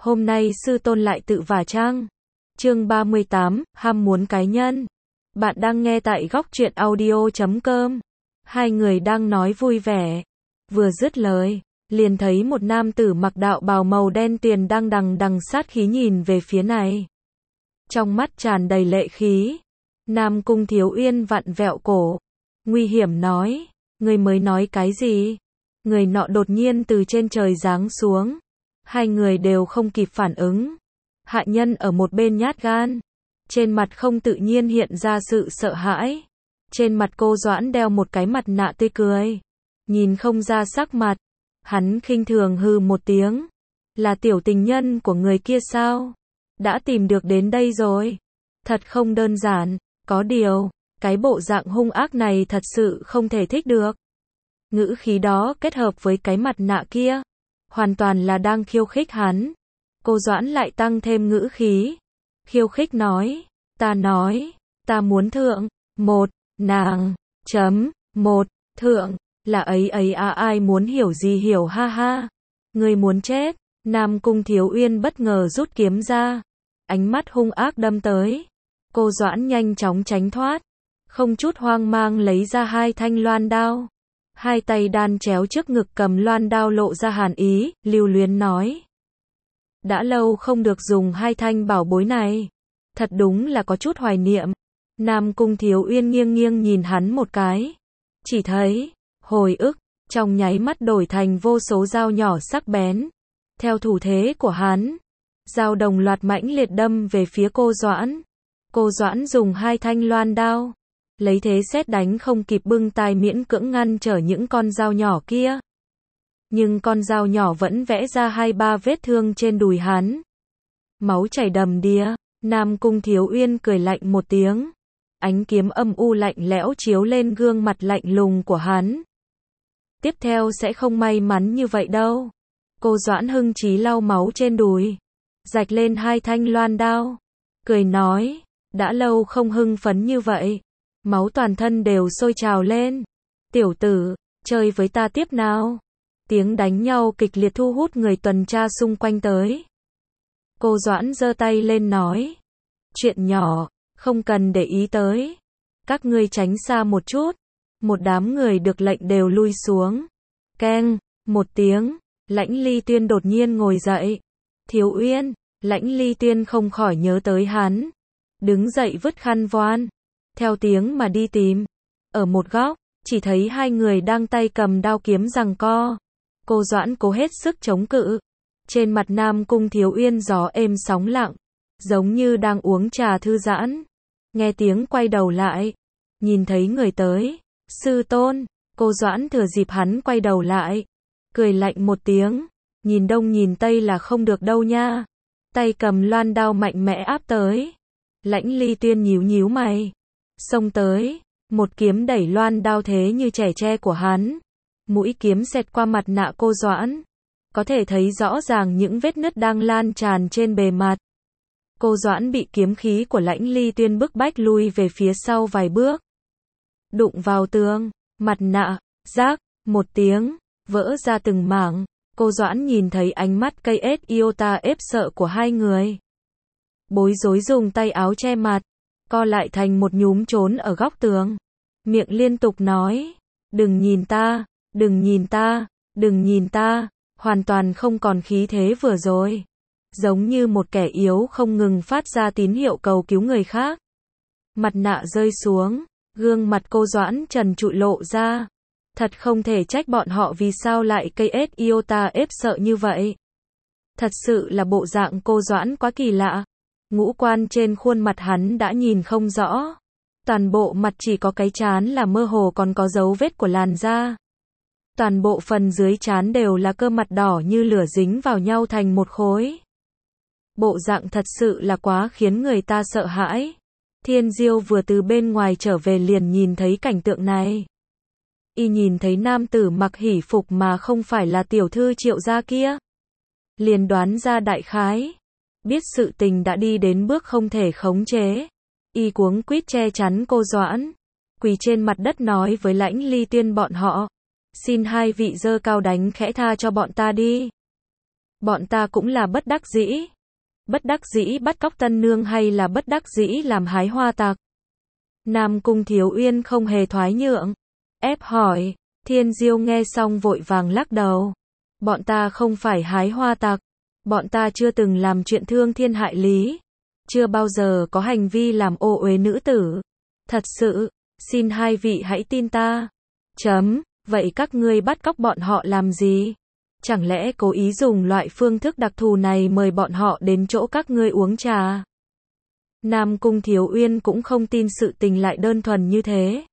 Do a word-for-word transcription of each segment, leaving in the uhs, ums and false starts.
Hôm nay sư tôn lại tự vả chăng? Chương ba mươi tám, ham muốn cá nhân. Bạn đang nghe tại góc truyện audio chấm com. Hai người đang nói vui vẻ. Vừa dứt lời, liền thấy một nam tử mặc đạo bào màu đen tuyền đang đằng đằng sát khí nhìn về phía này. Trong mắt tràn đầy lệ khí. Nam Cung Thiếu Uyên vặn vẹo cổ, nguy hiểm nói, người mới nói cái gì? Người nọ đột nhiên từ trên trời giáng xuống. Hai người đều không kịp phản ứng. Hạ nhân ở một bên nhát gan, trên mặt không tự nhiên hiện ra sự sợ hãi. Trên mặt cô Doãn đeo một cái mặt nạ tươi cười, nhìn không ra sắc mặt. Hắn khinh thường hừ một tiếng, là tiểu tình nhân của người kia sao? Đã tìm được đến đây rồi. Thật không đơn giản, có điều, cái bộ dạng hung ác này thật sự không thể thích được. Ngữ khí đó kết hợp với cái mặt nạ kia, hoàn toàn là đang khiêu khích hắn. Cô Doãn lại tăng thêm ngữ khí, khiêu khích nói, ta nói, ta muốn thượng, một, nàng, chấm, một, thượng, là ấy ấy à ai muốn hiểu gì hiểu ha ha. Người muốn chết. Nam Cung Thiếu Uyên bất ngờ rút kiếm ra, ánh mắt hung ác đâm tới. Cô Doãn nhanh chóng tránh thoát, không chút hoang mang lấy ra hai thanh loan đao. Hai tay đan chéo trước ngực cầm loan đao lộ ra hàn ý, lưu luyến nói. Đã lâu không được dùng hai thanh bảo bối này. Thật đúng là có chút hoài niệm. Nam Cung Thiếu Uyên nghiêng nghiêng nhìn hắn một cái. Chỉ thấy, hồi ức, trong nháy mắt đổi thành vô số dao nhỏ sắc bén. Theo thủ thế của hắn, dao đồng loạt mãnh liệt đâm về phía cô Doãn. Cô Doãn dùng hai thanh loan đao, lấy thế sét đánh không kịp bưng tai miễn cưỡng ngăn trở những con dao nhỏ kia. Nhưng con dao nhỏ vẫn vẽ ra hai ba vết thương trên đùi hắn. Máu chảy đầm đìa. Nam Cung Thiếu Uyên cười lạnh một tiếng. Ánh kiếm âm u lạnh lẽo chiếu lên gương mặt lạnh lùng của hắn. Tiếp theo sẽ không may mắn như vậy đâu. Cô Doãn hưng chí lau máu trên đùi, rạch lên hai thanh loan đao, cười nói, đã lâu không hưng phấn như vậy. Máu toàn thân đều sôi trào lên. Tiểu tử, chơi với ta tiếp nào. Tiếng đánh nhau kịch liệt thu hút người tuần tra xung quanh tới. Cô Doãn giơ tay lên nói, chuyện nhỏ, không cần để ý tới. Các ngươi tránh xa một chút. Một đám người được lệnh đều lui xuống. Keng, một tiếng, Lãnh Ly Tuyên đột nhiên ngồi dậy. Thiếu Uyên, Lãnh Ly Tuyên không khỏi nhớ tới hắn. Đứng dậy vứt khăn voan, theo tiếng mà đi tìm. Ở một góc, chỉ thấy hai người đang tay cầm đao kiếm giằng co. Cô Doãn cố hết sức chống cự. Trên mặt Nam Cung Thiếu Uyên gió êm sóng lặng, giống như đang uống trà thư giãn. Nghe tiếng quay đầu lại, nhìn thấy người tới. Sư tôn. Cô Doãn thừa dịp hắn quay đầu lại, cười lạnh một tiếng, nhìn đông nhìn tây là không được đâu nha. Tay cầm loan đao mạnh mẽ áp tới. Lãnh Ly Tuyên nhíu nhíu mày, xông tới, một kiếm đẩy loan đao thế như trẻ tre của hắn. Mũi kiếm xẹt qua mặt nạ cô Doãn, có thể thấy rõ ràng những vết nứt đang lan tràn trên bề mặt. Cô Doãn bị kiếm khí của Lãnh Ly Tuyên bức bách lui về phía sau vài bước. Đụng vào tường, mặt nạ, rác, một tiếng, vỡ ra từng mảng. Cô Doãn nhìn thấy ánh mắt cây ết iota ép sợ của hai người. Bối rối dùng tay áo che mặt, co lại thành một nhúm trốn ở góc tường. Miệng liên tục nói, đừng nhìn ta, đừng nhìn ta, đừng nhìn ta, hoàn toàn không còn khí thế vừa rồi. Giống như một kẻ yếu không ngừng phát ra tín hiệu cầu cứu người khác. Mặt nạ rơi xuống, gương mặt cô Doãn trần trụi lộ ra. Thật không thể trách bọn họ vì sao lại cây ết iota ép sợ như vậy. Thật sự là bộ dạng cô Doãn quá kỳ lạ. Ngũ quan trên khuôn mặt hắn đã nhìn không rõ. Toàn bộ mặt chỉ có cái trán là mơ hồ còn có dấu vết của làn da. Toàn bộ phần dưới trán đều là cơ mặt đỏ như lửa dính vào nhau thành một khối. Bộ dạng thật sự là quá khiến người ta sợ hãi. Thiên Diêu vừa từ bên ngoài trở về liền nhìn thấy cảnh tượng này. Y nhìn thấy nam tử mặc hỷ phục mà không phải là tiểu thư Triệu gia kia, liền đoán ra đại khái. Biết sự tình đã đi đến bước không thể khống chế. Y cuống quýt che chắn cô Doãn, quỳ trên mặt đất nói với Lãnh Ly Tuyên bọn họ. Xin hai vị dơ cao đánh khẽ tha cho bọn ta đi. Bọn ta cũng là bất đắc dĩ. Bất đắc dĩ bắt cóc tân nương hay là bất đắc dĩ làm hái hoa tặc? Nam Cung Thiếu Uyên không hề thoái nhượng, ép hỏi. Thiên Diêu nghe xong vội vàng lắc đầu. Bọn ta không phải hái hoa tặc. Bọn ta chưa từng làm chuyện thương thiên hại lý. Chưa bao giờ có hành vi làm ô uế nữ tử. Thật sự, xin hai vị hãy tin ta. Chấm, vậy các ngươi bắt cóc bọn họ làm gì? Chẳng lẽ cố ý dùng loại phương thức đặc thù này mời bọn họ đến chỗ các ngươi uống trà? Nam Cung Thiếu Uyên cũng không tin sự tình lại đơn thuần như thế.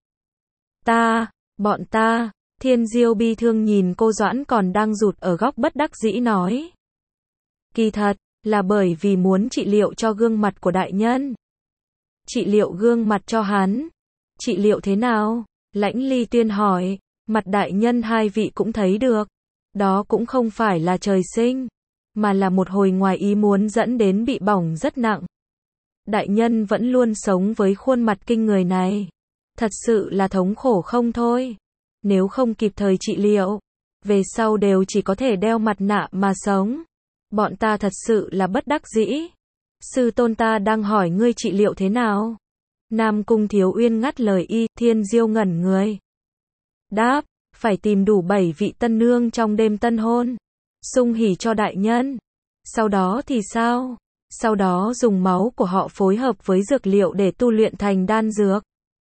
Ta, bọn ta, Thiên Diêu bi thương nhìn cô Doãn còn đang rụt ở góc bất đắc dĩ nói. Kỳ thật, là bởi vì muốn trị liệu cho gương mặt của đại nhân. Trị liệu gương mặt cho hắn. Trị liệu thế nào? Lãnh Ly Tuyên hỏi. Mặt đại nhân hai vị cũng thấy được. Đó cũng không phải là trời sinh, mà là một hồi ngoài ý muốn dẫn đến bị bỏng rất nặng. Đại nhân vẫn luôn sống với khuôn mặt kinh người này. Thật sự là thống khổ không thôi. Nếu không kịp thời trị liệu, về sau đều chỉ có thể đeo mặt nạ mà sống. Bọn ta thật sự là bất đắc dĩ. Sư tôn ta đang hỏi ngươi trị liệu thế nào? Nam Cung Thiếu Uyên ngắt lời y. Thiên Diêu ngẩn người. Đáp, phải tìm đủ bảy vị tân nương trong đêm tân hôn. Sung hỉ cho đại nhân. Sau đó thì sao? Sau đó dùng máu của họ phối hợp với dược liệu để tu luyện thành đan dược.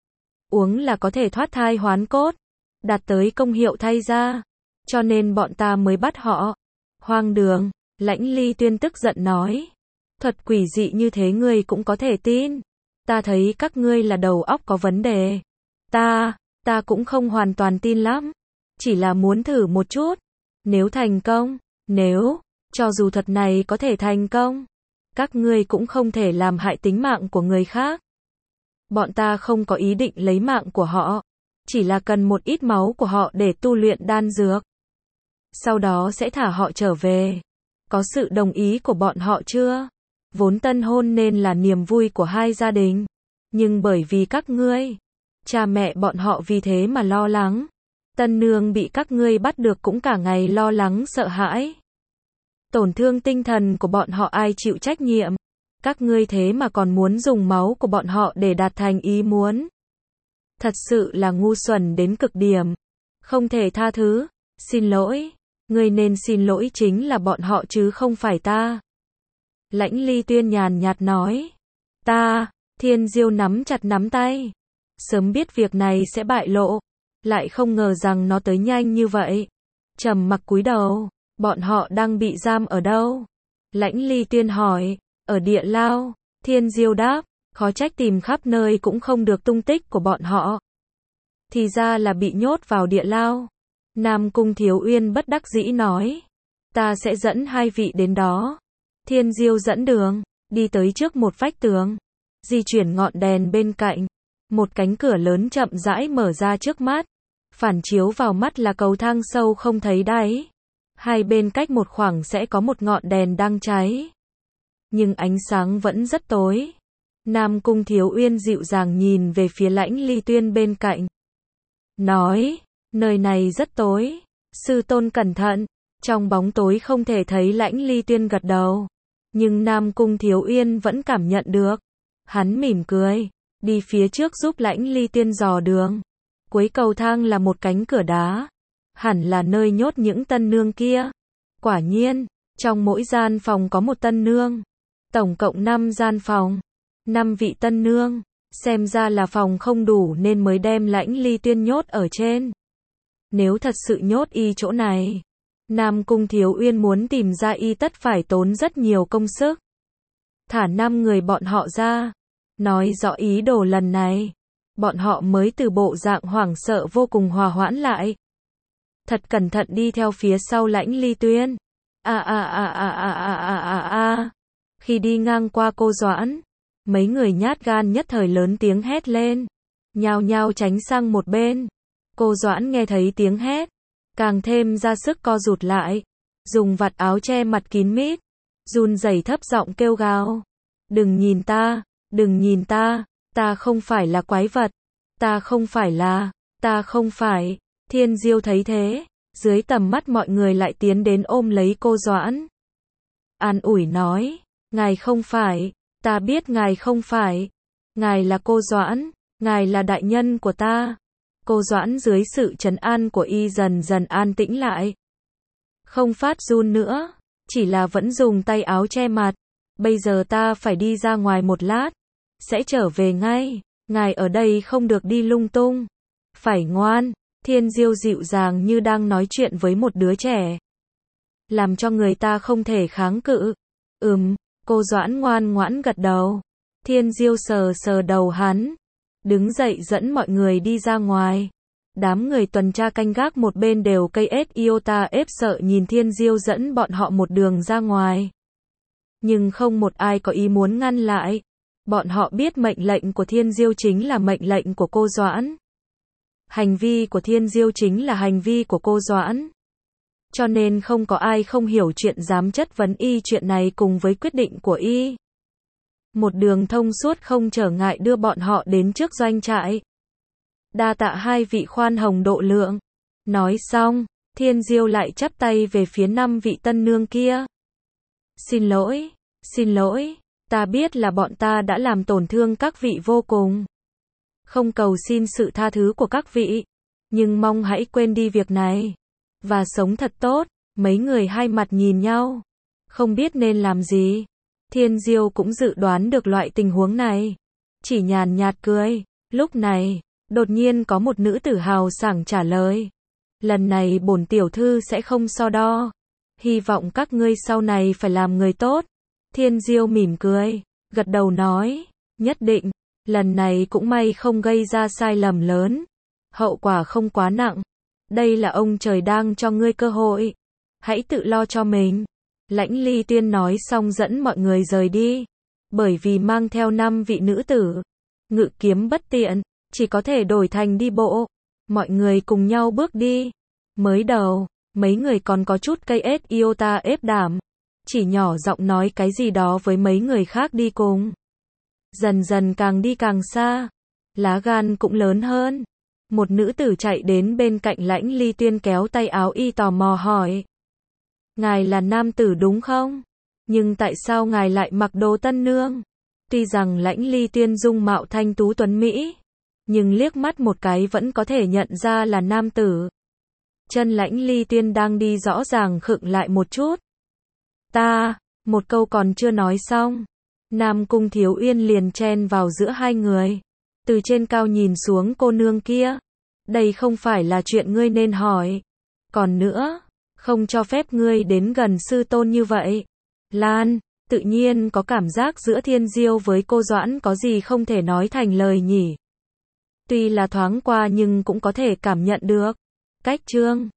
Uống là có thể thoát thai hoán cốt, đạt tới công hiệu thay da. Cho nên bọn ta mới bắt họ. Hoang đường, Lãnh Ly Tuyên tức giận nói. Thuật quỷ dị như thế ngươi cũng có thể tin. Ta thấy các ngươi là đầu óc có vấn đề. Ta, ta cũng không hoàn toàn tin lắm. Chỉ là muốn thử một chút. Nếu thành công, nếu, cho dù thuật này có thể thành công, các ngươi cũng không thể làm hại tính mạng của người khác. Bọn ta không có ý định lấy mạng của họ. Chỉ là cần một ít máu của họ để tu luyện đan dược. Sau đó sẽ thả họ trở về. Có sự đồng ý của bọn họ chưa? Vốn tân hôn nên là niềm vui của hai gia đình. Nhưng bởi vì các ngươi, cha mẹ bọn họ vì thế mà lo lắng. Tân nương bị các ngươi bắt được cũng cả ngày lo lắng sợ hãi. Tổn thương tinh thần của bọn họ ai chịu trách nhiệm? Các ngươi thế mà còn muốn dùng máu của bọn họ để đạt thành ý muốn. Thật sự là ngu xuẩn đến cực điểm. Không thể tha thứ. Xin lỗi. Ngươi nên xin lỗi chính là bọn họ chứ không phải ta. Lãnh Ly Tuyên nhàn nhạt nói. Ta, Thiên Diêu nắm chặt nắm tay. Sớm biết việc này sẽ bại lộ. Lại không ngờ rằng nó tới nhanh như vậy. Trầm mặc cúi đầu. Bọn họ đang bị giam ở đâu? Lãnh Ly Tuyên hỏi. Ở địa lao. Thiên Diêu đáp. Khó trách tìm khắp nơi cũng không được tung tích của bọn họ. Thì ra là bị nhốt vào địa lao. Nam Cung Thiếu Uyên bất đắc dĩ nói. Ta sẽ dẫn hai vị đến đó. Thiên Diêu dẫn đường. Đi tới trước một vách tường. Di chuyển ngọn đèn bên cạnh. Một cánh cửa lớn chậm rãi mở ra trước mắt. Phản chiếu vào mắt là cầu thang sâu không thấy đáy. Hai bên cách một khoảng sẽ có một ngọn đèn đang cháy. Nhưng ánh sáng vẫn rất tối. Nam Cung Thiếu Uyên dịu dàng nhìn về phía Lãnh Ly Tuyên bên cạnh. Nói, nơi này rất tối. Sư tôn cẩn thận. Trong bóng tối không thể thấy Lãnh Ly Tuyên gật đầu. Nhưng Nam Cung Thiếu Uyên vẫn cảm nhận được. Hắn mỉm cười. Đi phía trước giúp Lãnh Ly Tuyên dò đường. Cuối cầu thang là một cánh cửa đá. Hẳn là nơi nhốt những tân nương kia. Quả nhiên, trong mỗi gian phòng có một tân nương. Tổng cộng năm gian phòng. năm vị tân nương. Xem ra là phòng không đủ nên mới đem Lãnh Ly Tuyên nhốt ở trên. Nếu thật sự nhốt y chỗ này, Nam Cung Thiếu Uyên muốn tìm ra y tất phải tốn rất nhiều công sức. Thả năm người bọn họ ra. Nói rõ ý đồ lần này. Bọn họ mới từ bộ dạng hoảng sợ vô cùng hòa hoãn lại. Thật cẩn thận đi theo phía sau Lãnh Ly Tuyên. À à à à à à à à à. Khi đi ngang qua cô Doãn, mấy người nhát gan nhất thời lớn tiếng hét lên. Nhao nhao tránh sang một bên. Cô Doãn nghe thấy tiếng hét. Càng thêm ra sức co rụt lại. Dùng vạt áo che mặt kín mít. Run rẩy thấp giọng kêu gào. Đừng nhìn ta, đừng nhìn ta. Ta không phải là quái vật. Ta không phải là, ta không phải. Thiên Diêu thấy thế. Dưới tầm mắt mọi người lại tiến đến ôm lấy cô Doãn. an ủi nói, ngài không phải, ta biết ngài không phải, ngài là cô Doãn, ngài là đại nhân của ta. Cô Doãn dưới sự trấn an của y dần dần an tĩnh lại. Không phát run nữa, chỉ là vẫn dùng tay áo che mặt. Bây giờ ta phải đi ra ngoài một lát, sẽ trở về ngay, ngài ở đây không được đi lung tung. Phải ngoan, Thiên Diêu dịu dàng như đang nói chuyện với một đứa trẻ. Làm cho người ta không thể kháng cự. Ừm, cô Doãn ngoan ngoãn gật đầu. Thiên Diêu sờ sờ đầu hắn, đứng dậy dẫn mọi người đi ra ngoài. Đám người tuần tra canh gác một bên đều cây ết iota ép sợ nhìn Thiên Diêu dẫn bọn họ một đường ra ngoài. Nhưng không một ai có ý muốn ngăn lại. Bọn họ biết mệnh lệnh của Thiên Diêu chính là mệnh lệnh của cô Doãn. Hành vi của Thiên Diêu chính là hành vi của cô Doãn. Cho nên không có ai không hiểu chuyện dám chất vấn y chuyện này cùng với quyết định của y. Một đường thông suốt không trở ngại đưa bọn họ đến trước doanh trại. Đa tạ hai vị khoan hồng độ lượng. Nói xong, Thiên Diêu lại chắp tay về phía năm vị tân nương kia. Xin lỗi, xin lỗi, ta biết là bọn ta đã làm tổn thương các vị vô cùng. Không cầu xin sự tha thứ của các vị, nhưng mong hãy quên đi việc này, và sống thật tốt. Mấy người hai mặt nhìn nhau, không biết nên làm gì. Thiên Diêu cũng dự đoán được loại tình huống này, chỉ nhàn nhạt cười. Lúc này, đột nhiên có một nữ tử hào sảng trả lời. Lần này bổn tiểu thư sẽ không so đo. Hy vọng các ngươi sau này phải làm người tốt. Thiên Diêu mỉm cười, gật đầu nói, nhất định, lần này cũng may không gây ra sai lầm lớn. Hậu quả không quá nặng. Đây là ông trời đang cho ngươi cơ hội. Hãy tự lo cho mình. Lãnh Ly Tuyên nói xong dẫn mọi người rời đi. Bởi vì mang theo năm vị nữ tử, ngự kiếm bất tiện, chỉ có thể đổi thành đi bộ. Mọi người cùng nhau bước đi. Mới đầu, mấy người còn có chút cây ết iota ép đảm, chỉ nhỏ giọng nói cái gì đó với mấy người khác đi cùng. Dần dần càng đi càng xa, lá gan cũng lớn hơn. Một nữ tử chạy đến bên cạnh Lãnh Ly Tuyên kéo tay áo y tò mò hỏi. Ngài là nam tử đúng không? Nhưng tại sao ngài lại mặc đồ tân nương? Tuy rằng Lãnh Ly Tuyên dung mạo thanh tú tuấn Mỹ, nhưng liếc mắt một cái vẫn có thể nhận ra là nam tử. Chân Lãnh Ly Tuyên đang đi rõ ràng khựng lại một chút. Ta, một câu còn chưa nói xong. Nam Cung Thiếu Uyên liền chen vào giữa hai người. Từ trên cao nhìn xuống cô nương kia. Đây không phải là chuyện ngươi nên hỏi. Còn nữa, không cho phép ngươi đến gần sư tôn như vậy. Lan, tự nhiên có cảm giác giữa Thiên Diêu với cô Doãn có gì không thể nói thành lời nhỉ. Tuy là thoáng qua nhưng cũng có thể cảm nhận được. Cách chương